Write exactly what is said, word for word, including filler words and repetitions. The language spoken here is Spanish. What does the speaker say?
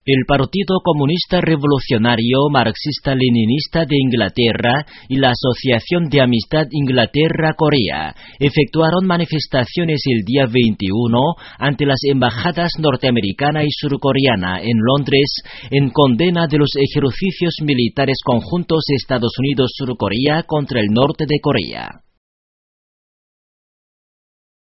El Partido Comunista Revolucionario Marxista-Leninista de Inglaterra y la Asociación de Amistad Inglaterra-Corea efectuaron manifestaciones el día veintiuno ante las embajadas norteamericana y surcoreana en Londres en condena de los ejercicios militares conjuntos Estados Unidos-Surcorea contra el norte de Corea.